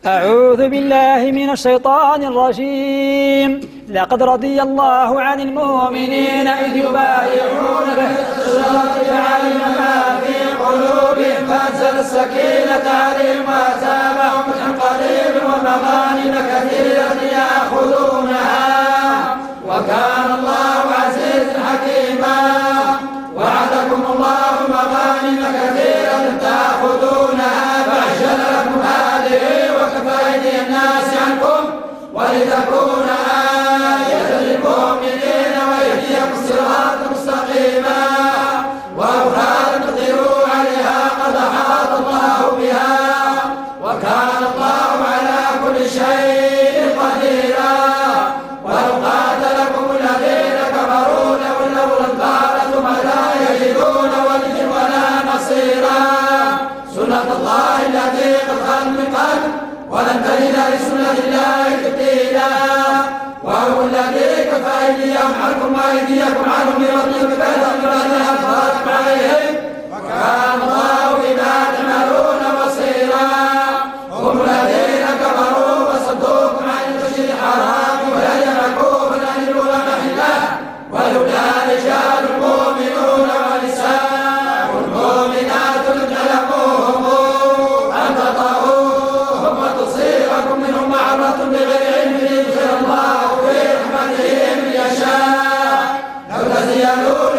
أعوذ بالله من الشيطان الرجيم. لقد رضي الله عن المؤمنين إذ يبايعونك تحت الشجرة فعلم ما في قلوبهم فأنزل السكينة عليهم وأثابهم فتحا قريبا ومغانم كثيرة يأخذونها وكان الله عزيزا حكيما. وعدكم الله مغانم كثيرة تأخذونها فعجل لكم هذه وكفى أيدي الناس عنكم ولتكون آية للمؤمنين ويهديكم صراطا مستقيما وأخرى تقدروا عليها قد أحاط الله بها وكان الله على كل شيء قديرا. ولو قاتلكم الذين كفروا لولوا الأدبار ثم لا يجدون وليا ولا نصيرا. سنة الله التي قد خلت من قبل ولن تجد لسنة الله تبديلا. وهو الذي كفى أيديهم عنكم وأيديكم عنهم ببطنهم بكثرة الذين أظهرتم عليهم وكان الله بما تعملون بصيرا. هم الذين كفروا وصدوكم عن المسجد الحرام وهدي معكوفا أن يبلغ محله ولولا رجال مؤمنون ونساء مؤمنات تعلموهم أن تطؤوهم وتصيبكم منهم معرة بغير علم ليدخل الله في رحمته من يشاء لو تزينون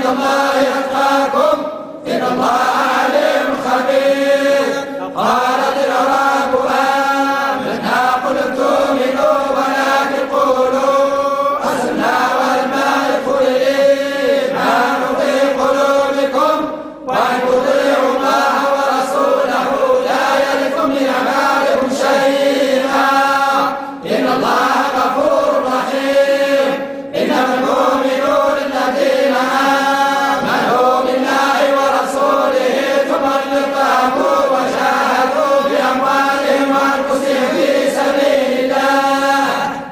الله أتقاكم إن الله عليم خبير. قالت الأعراب آمنا قل تؤمنوا ولكن قولوا أسلمنا ولما يدخل الإيمان في قلوبكم وإن تطيعوا الله ورسوله لا يلدكم من أعمالكم شيئا إن الله غفور رحيم. إنما المؤمنون الذين آمنوا بالله ورسوله ثم ارتابوا وجاهدوا بأموالهم وأنفسهم في سبيل الله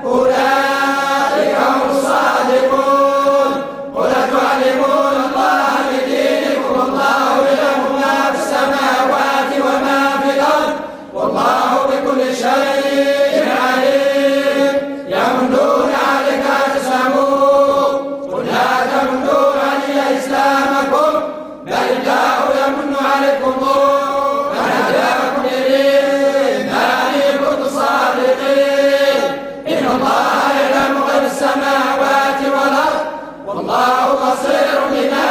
أولئك هم الصادقون. قل تعلمون الله بدينكم الله يعلم ما في السماوات وما في الأرض والله بكل شيء عليم. يمنون عليك أسلموا قل لا تمنوا علي إسلامكم بل الله يمن عليكم أن هداكم للإيمان إن كنتم صادقين. إن الله يعلم غيب السماوات والأرض والله بصير بما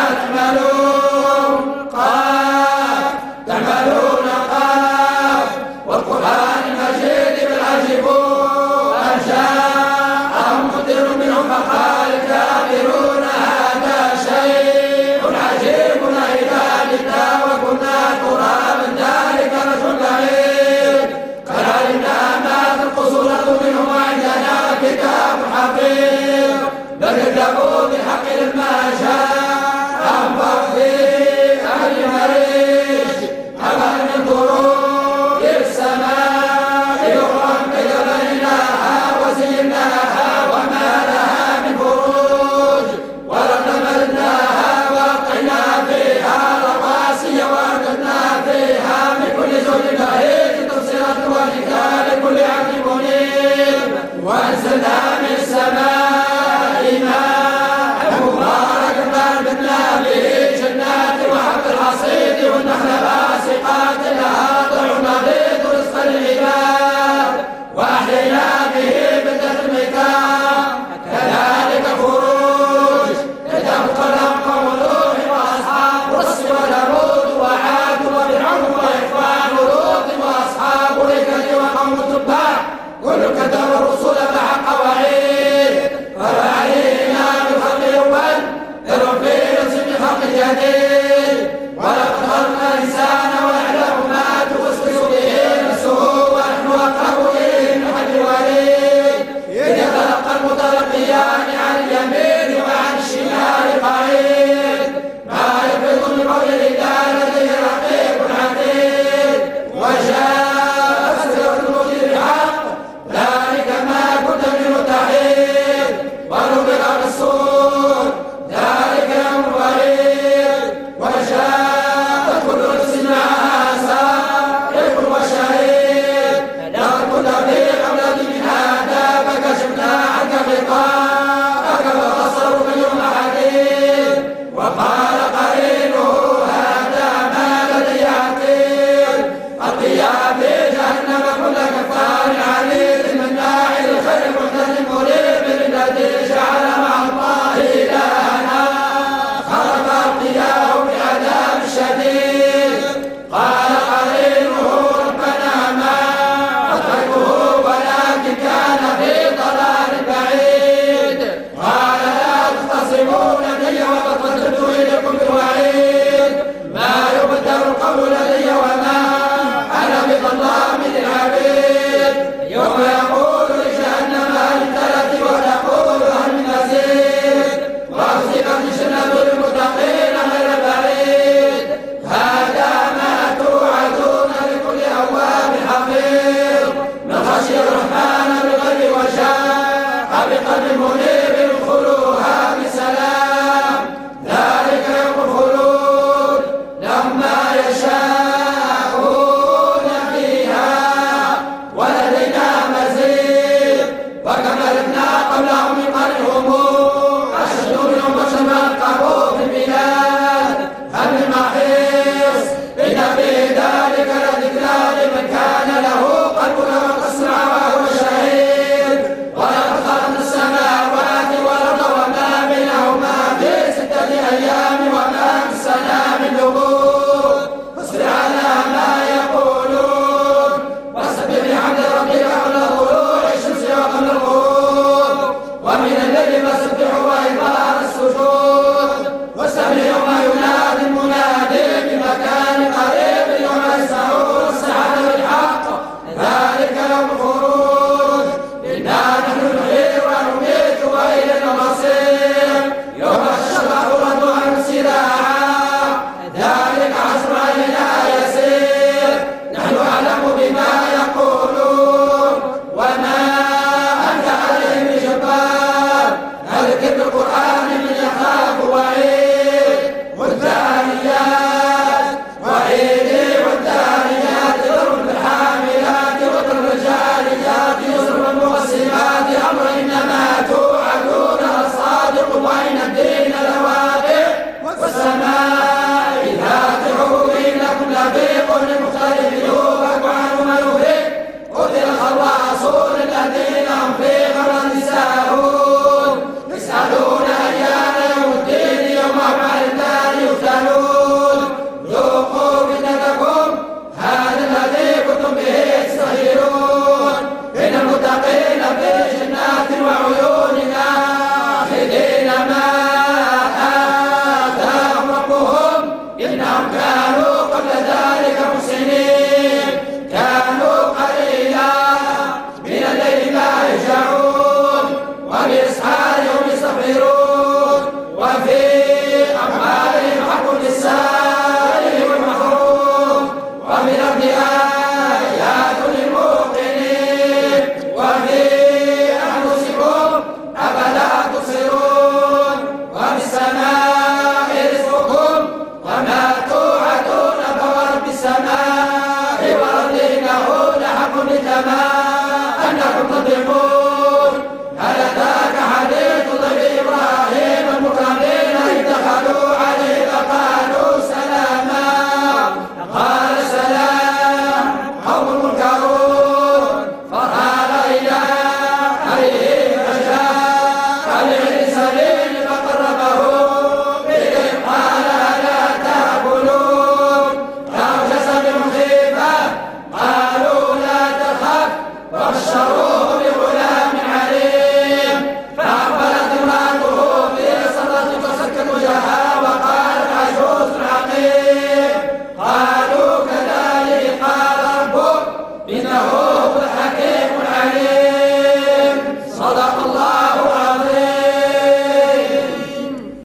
تعملون. قاف تعملون قاف والقرآن المجيد بل عجبوا أن جاءهم منذر منهم فقال الكافرون هذا شيء عجيب أإذا متنا وكنا ترابا ذلك رجل بعيد. قد علمنا ما تنقص الأرض منهم وعندنا كتاب حفيظ. بل كذبوا بالحق لما جاءهم فيه أهل مريج. أفلم ينظروا إلى السماء فوقهم كيف بنيناها وزيناها وما لها من فروج والأرض مددناها وألقينا فيها رواسي وأنبتنا فيها من كل زوج بهيج تبصرة وذكرى لكل عبد منيب. وأنزلنا من السماء ماء مباركا فأنبتنا به جنات وحب الحصيد والنخل باسقات لها طلع نضيد رزقا للعباد وأحيينا به بلدة الميتات كذلك خروج كذلك قوم نوح وأصحاب الرس وثمود وعاد وفرعون وإخوان لوط وأصحاب الأيكة وقوم التبع كل كذب الرسل فحق وعيد. فبعدنا بالخلق الأول ذر في نفس بخلق جديد ولقد خلقنا الإنسان ونعلم ما توسوس به نفسه ونحن أقرب إليه من حبل الوريد. إذ يتلقى المتلقيان عن اليمين وعن الشمال قعيد ما يلفظ من قول إلا لديه رقيب عتيد. وجاء سكرة الموت بالحق ذلك ما كنت منه تحيد ونفخ في الصور ذلك يوم الوعيد. تقتضي